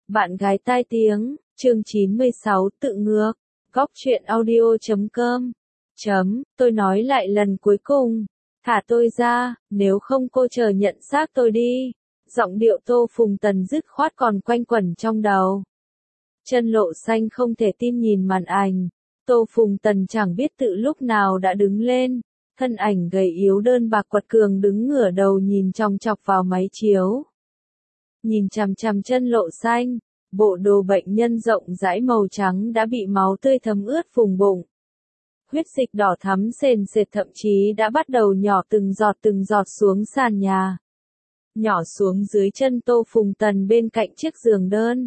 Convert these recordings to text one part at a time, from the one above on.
Bạn gái tai tiếng, chương 96 tự ngược, góc truyện audio.com. Tôi nói lại lần cuối cùng, thả tôi ra, nếu không cô chờ nhận xác tôi đi. Giọng điệu Tô Phùng Tần dứt khoát còn quanh quẩn trong đầu. Chân Lộ Xanh không thể tin nhìn màn ảnh. Tô Phùng Tần chẳng biết tự lúc nào đã đứng lên, thân ảnh gầy yếu đơn bạc quật cường đứng ngửa đầu nhìn chòng chọc vào máy chiếu. Nhìn chằm chằm Chân Lộ Xanh, bộ đồ bệnh nhân rộng rãi màu trắng đã bị máu tươi thấm ướt vùng bụng. Huyết dịch đỏ thắm sền sệt thậm chí đã bắt đầu nhỏ từng giọt xuống sàn nhà. Nhỏ xuống dưới chân Tô Phùng Tần bên cạnh chiếc giường đơn.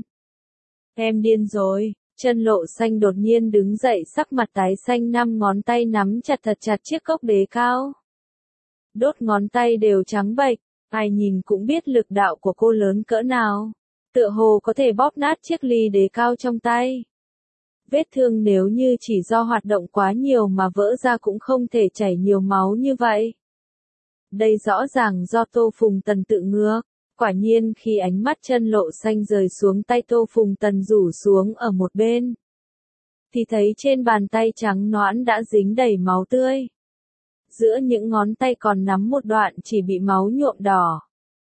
Em điên rồi, Chân Lộ Xanh đột nhiên đứng dậy sắc mặt tái xanh, 5 ngón tay nắm chặt thật chặt chiếc cốc đế cao. Đốt ngón tay đều trắng bệch, ai nhìn cũng biết lực đạo của cô lớn cỡ nào. Tựa hồ có thể bóp nát chiếc ly đế cao trong tay. Vết thương nếu như chỉ do hoạt động quá nhiều mà vỡ ra cũng không thể chảy nhiều máu như vậy. Đây rõ ràng do Tô Phùng Tần tự ngược. Quả nhiên khi ánh mắt Chân Lộ Xanh rời xuống tay Tô Phùng Tần rủ xuống ở một bên, thì thấy trên bàn tay trắng nõn đã dính đầy máu tươi. Giữa những ngón tay còn nắm một đoạn chỉ bị máu nhuộm đỏ.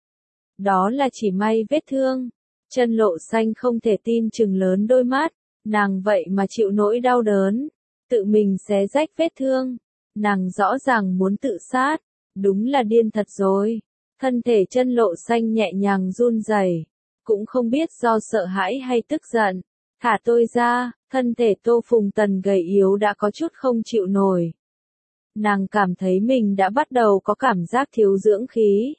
Đó là chỉ may vết thương. Chân Lộ Xanh không thể tin chừng lớn đôi mắt, nàng vậy mà chịu nỗi đau đớn, tự mình xé rách vết thương. Nàng rõ ràng muốn tự sát, đúng là điên thật rồi. Thân thể Chân Lộ Xanh nhẹ nhàng run rẩy, cũng không biết do sợ hãi hay tức giận. Thả tôi ra, thân thể Tô Phùng Tần gầy yếu đã có chút không chịu nổi. Nàng cảm thấy mình đã bắt đầu có cảm giác thiếu dưỡng khí.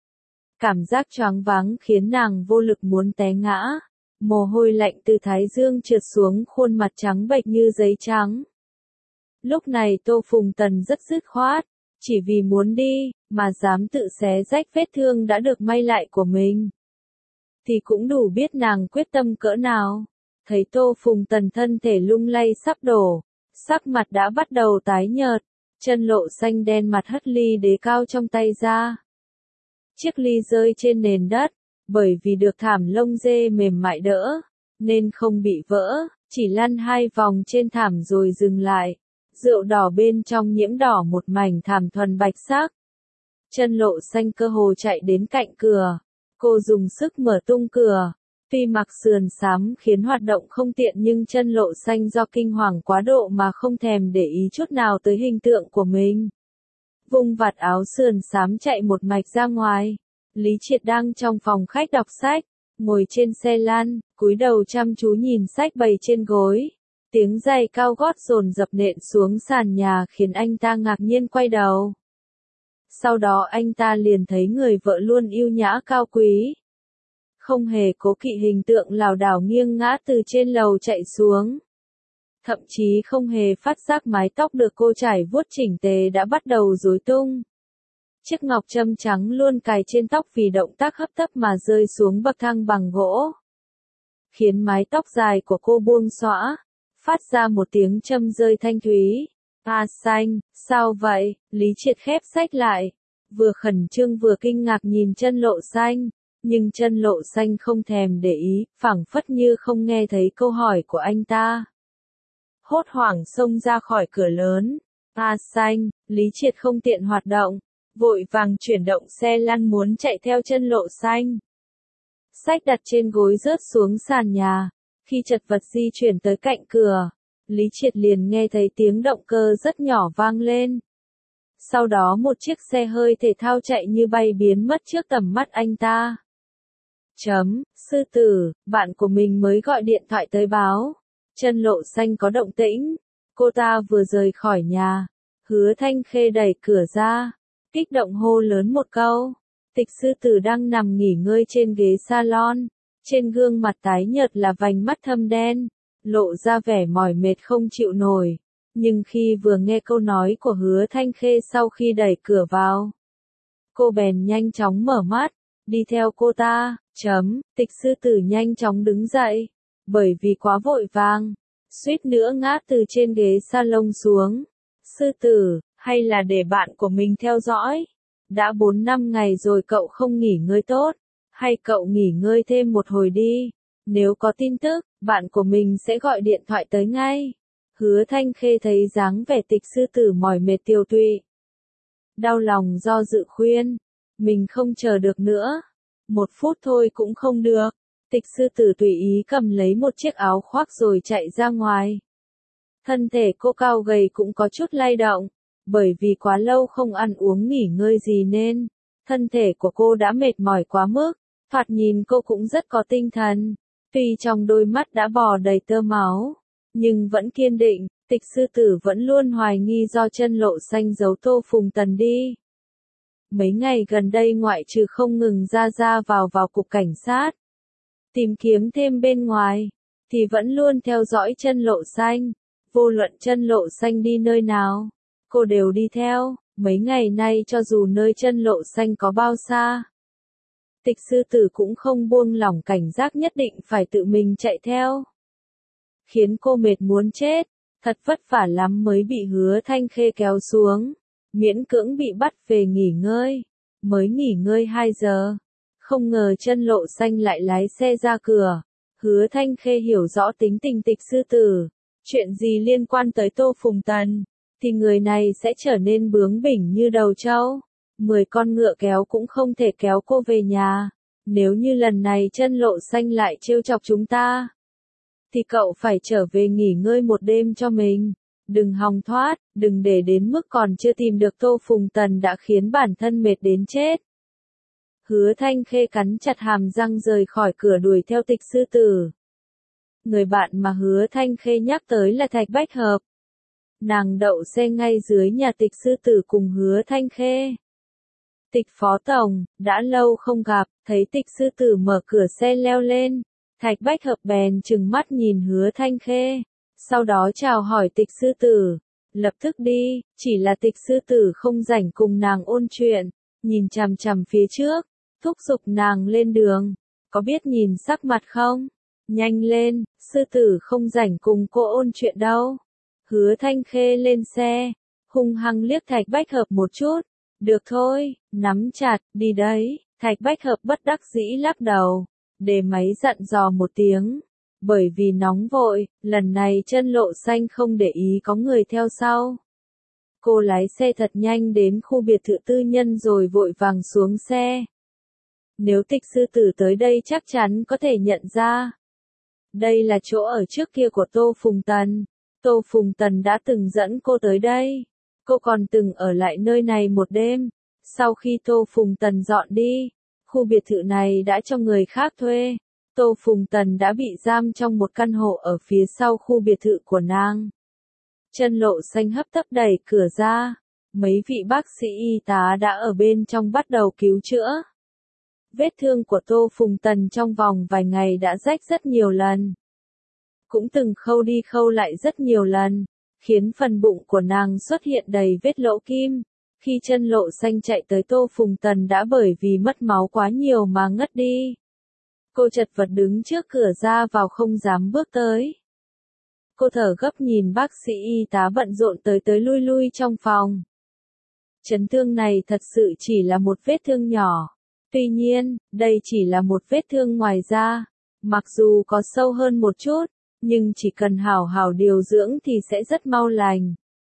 Cảm giác choáng váng khiến nàng vô lực muốn té ngã. Mồ hôi lạnh từ thái dương trượt xuống khuôn mặt trắng bệch như giấy trắng. Lúc này Tô Phùng Tần rất dứt khoát, chỉ vì muốn đi, mà dám tự xé rách vết thương đã được may lại của mình. Thì cũng đủ biết nàng quyết tâm cỡ nào. Thấy Tô Phùng Tần thân thể lung lay sắp đổ, sắc mặt đã bắt đầu tái nhợt, Chân Lộ Xanh đen mặt hất ly đế cao trong tay ra. Chiếc ly rơi trên nền đất, bởi vì được thảm lông dê mềm mại đỡ, nên không bị vỡ, chỉ lăn 2 vòng trên thảm rồi dừng lại. Rượu đỏ bên trong nhiễm đỏ một mảnh thảm thuần bạch sắc. Chân Lộ Xanh cơ hồ chạy đến cạnh cửa. Cô dùng sức mở tung cửa. Tuy mặc sườn xám khiến hoạt động không tiện nhưng Chân Lộ Xanh do kinh hoàng quá độ mà không thèm để ý chút nào tới hình tượng của mình. Vung vạt áo sườn xám chạy một mạch ra ngoài. Lý Triệt đang trong phòng khách đọc sách, ngồi trên xe lăn, cúi đầu chăm chú nhìn sách bày trên gối. Tiếng giày cao gót dồn dập nện xuống sàn nhà khiến anh ta ngạc nhiên quay đầu. Sau đó anh ta liền thấy người vợ luôn yêu nhã cao quý. Không hề cố kỵ hình tượng lảo đảo nghiêng ngã từ trên lầu chạy xuống. Thậm chí không hề phát giác mái tóc được cô trải vuốt chỉnh tề đã bắt đầu rối tung. Chiếc ngọc trâm trắng luôn cài trên tóc vì động tác hấp tấp mà rơi xuống bậc thang bằng gỗ. Khiến mái tóc dài của cô buông xõa. Phát ra một tiếng châm rơi thanh thúy. Xanh, sao vậy? Lý Triệt khép sách lại. Vừa khẩn trương vừa kinh ngạc nhìn Chân Lộ Xanh. Nhưng Chân Lộ Xanh không thèm để ý, phảng phất như không nghe thấy câu hỏi của anh ta. Hốt hoảng xông ra khỏi cửa lớn. Xanh, Lý Triệt không tiện hoạt động. Vội vàng chuyển động xe lăn muốn chạy theo Chân Lộ Xanh. Sách đặt trên gối rớt xuống sàn nhà. Khi chật vật di chuyển tới cạnh cửa, Lý Triệt liền nghe thấy tiếng động cơ rất nhỏ vang lên. Sau đó một chiếc xe hơi thể thao chạy như bay biến mất trước tầm mắt anh ta. Sư tử, bạn của mình mới gọi điện thoại tới báo. Chân Lộ Xanh có động tĩnh. Cô ta vừa rời khỏi nhà. Hứa Thanh Khê đẩy cửa ra. Kích động hô lớn một câu. Tịch sư tử đang nằm nghỉ ngơi trên ghế salon. Trên gương mặt tái nhợt là vành mắt thâm đen, lộ ra vẻ mỏi mệt không chịu nổi. Nhưng khi vừa nghe câu nói của Hứa Thanh Khê sau khi đẩy cửa vào, cô bèn nhanh chóng mở mắt, đi theo cô ta. Tịch sư tử nhanh chóng đứng dậy, bởi vì quá vội vàng, suýt nữa ngã từ trên ghế salon xuống. Sư tử, hay là để bạn của mình theo dõi? Đã 4 năm ngày rồi cậu không nghỉ ngơi tốt. Hay cậu nghỉ ngơi thêm một hồi đi. Nếu có tin tức, bạn của mình sẽ gọi điện thoại tới ngay. Hứa Thanh Khê thấy dáng vẻ Tịch sư tử mỏi mệt tiều tụy. Đau lòng do dự khuyên. Mình không chờ được nữa. 1 phút thôi cũng không được. Tịch sư tử tùy ý cầm lấy một chiếc áo khoác rồi chạy ra ngoài. Thân thể cô cao gầy cũng có chút lay động. Bởi vì quá lâu không ăn uống nghỉ ngơi gì nên, thân thể của cô đã mệt mỏi quá mức. Thoạt nhìn cô cũng rất có tinh thần. Tuy trong đôi mắt đã bò đầy tơ máu, nhưng vẫn kiên định. Tịch sư tử vẫn luôn hoài nghi do Chân Lộ Xanh giấu Tô Phùng Tần đi. Mấy ngày gần đây ngoại trừ không ngừng ra vào cục cảnh sát, tìm kiếm thêm bên ngoài, thì vẫn luôn theo dõi Chân Lộ Xanh. Vô luận Chân Lộ Xanh đi nơi nào, cô đều đi theo. Mấy ngày nay cho dù nơi Chân Lộ Xanh có bao xa, Tịch sư tử cũng không buông lỏng cảnh giác, nhất định phải tự mình chạy theo. Khiến cô mệt muốn chết, thật vất vả lắm mới bị Hứa Thanh Khê kéo xuống, miễn cưỡng bị bắt về nghỉ ngơi. Mới nghỉ ngơi 2 giờ, không ngờ Chân Lộ Xanh lại lái xe ra cửa. Hứa Thanh Khê hiểu rõ tính tình Tịch sư tử, chuyện gì liên quan tới Tô Phùng Tần, thì người này sẽ trở nên bướng bỉnh như đầu trâu. 10 con ngựa kéo cũng không thể kéo cô về nhà. Nếu như lần này Chân Lộ Xanh lại trêu chọc chúng ta, thì cậu phải trở về nghỉ ngơi một đêm cho mình. Đừng hòng thoát, đừng để đến mức còn chưa tìm được Tô Phùng Tần đã khiến bản thân mệt đến chết. Hứa Thanh Khê cắn chặt hàm răng rời khỏi cửa đuổi theo Tịch sư tử. Người bạn mà Hứa Thanh Khê nhắc tới là Thạch Bách Hợp. Nàng đậu xe ngay dưới nhà Tịch sư tử cùng Hứa Thanh Khê. Tịch phó tổng, đã lâu không gặp, thấy Tịch sư tử mở cửa xe leo lên. Thạch Bách Hợp bèn trừng mắt nhìn Hứa Thanh Khê, sau đó chào hỏi Tịch sư tử, lập tức đi. Chỉ là Tịch sư tử không rảnh cùng nàng ôn chuyện, nhìn chằm chằm phía trước, thúc giục nàng lên đường. Có biết nhìn sắc mặt không? Nhanh lên, sư tử không rảnh cùng cô ôn chuyện đâu. Hứa Thanh Khê lên xe, hung hăng liếc Thạch Bách Hợp một chút. Được thôi, nắm chặt, đi đấy. Thạch Bách Hợp bất đắc dĩ lắc đầu, để máy dặn dò một tiếng. Bởi vì nóng vội, lần này Chân Lộ Xanh không để ý có người theo sau. Cô lái xe thật nhanh đến khu biệt thự tư nhân rồi vội vàng xuống xe. Nếu Tịch sư tử tới đây chắc chắn có thể nhận ra. Đây là chỗ ở trước kia của Tô Phùng Tần. Tô Phùng Tần đã từng dẫn cô tới đây. Cô còn từng ở lại nơi này một đêm. Sau khi Tô Phùng Tần dọn đi, khu biệt thự này đã cho người khác thuê. Tô Phùng Tần đã bị giam trong một căn hộ ở phía sau khu biệt thự của nàng. Chân Lộ Xanh hấp tấp đẩy cửa ra. Mấy vị bác sĩ y tá đã ở bên trong bắt đầu cứu chữa. Vết thương của Tô Phùng Tần trong vòng vài ngày đã rách rất nhiều lần. Cũng từng khâu đi khâu lại rất nhiều lần, khiến phần bụng của nàng xuất hiện đầy vết lỗ kim. Khi Chân Lộ Xanh chạy tới Tô Phùng Tần đã bởi vì mất máu quá nhiều mà ngất đi. Cô chật vật đứng trước cửa ra vào không dám bước tới. Cô thở gấp nhìn bác sĩ y tá bận rộn tới lui trong phòng. Chấn thương này thật sự chỉ là một vết thương nhỏ. Tuy nhiên, đây chỉ là một vết thương ngoài da. Mặc dù có sâu hơn một chút, nhưng chỉ cần hảo hảo điều dưỡng thì sẽ rất mau lành.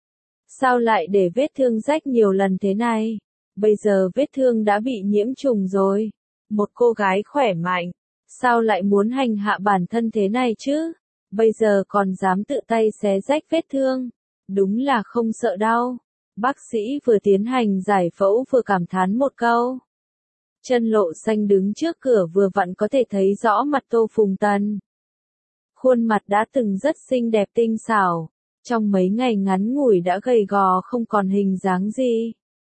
Sao lại để vết thương rách nhiều lần thế này? Bây giờ vết thương đã bị nhiễm trùng rồi. Một cô gái khỏe mạnh, sao lại muốn hành hạ bản thân thế này chứ? Bây giờ còn dám tự tay xé rách vết thương. Đúng là không sợ đau. Bác sĩ vừa tiến hành giải phẫu vừa cảm thán một câu. Chân Lộ Xanh đứng trước cửa vừa vặn có thể thấy rõ mặt Tô Phùng Tần. Khuôn mặt đã từng rất xinh đẹp tinh xảo, trong mấy ngày ngắn ngủi đã gầy gò không còn hình dáng gì.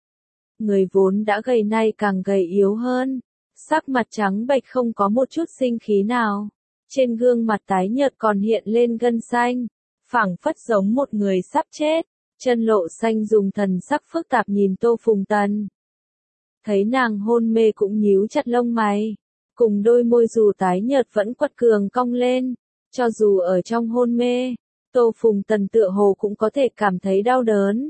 Người vốn đã gầy nay càng gầy yếu hơn, sắc mặt trắng bệch không có một chút sinh khí nào. Trên gương mặt tái nhợt còn hiện lên gân xanh, phảng phất giống một người sắp chết. Chân Lộ Xanh dùng thần sắc phức tạp nhìn Tô Phùng Tần. Thấy nàng hôn mê cũng nhíu chặt lông mày, cùng đôi môi dù tái nhợt vẫn quật cường cong lên. Cho dù ở trong hôn mê, Tô Phùng Tần tựa hồ cũng có thể cảm thấy đau đớn.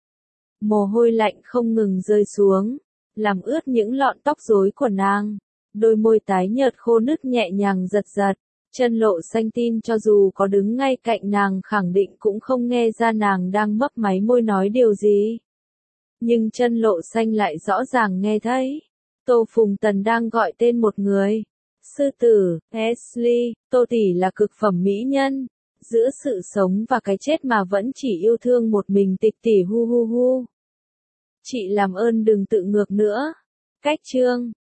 Mồ hôi lạnh không ngừng rơi xuống, làm ướt những lọn tóc rối của nàng. Đôi môi tái nhợt khô nứt nhẹ nhàng giật giật. Chân Lộ Xanh tin cho dù có đứng ngay cạnh nàng khẳng định cũng không nghe ra nàng đang mấp máy môi nói điều gì. Nhưng Chân Lộ Xanh lại rõ ràng nghe thấy. Tô Phùng Tần đang gọi tên một người. Sư tử, Ashley, Tô tỷ là cực phẩm mỹ nhân. Giữa sự sống và cái chết mà vẫn chỉ yêu thương một mình Tịch tỷ hu hu hu. Chị làm ơn đừng tự ngược nữa. Cách chương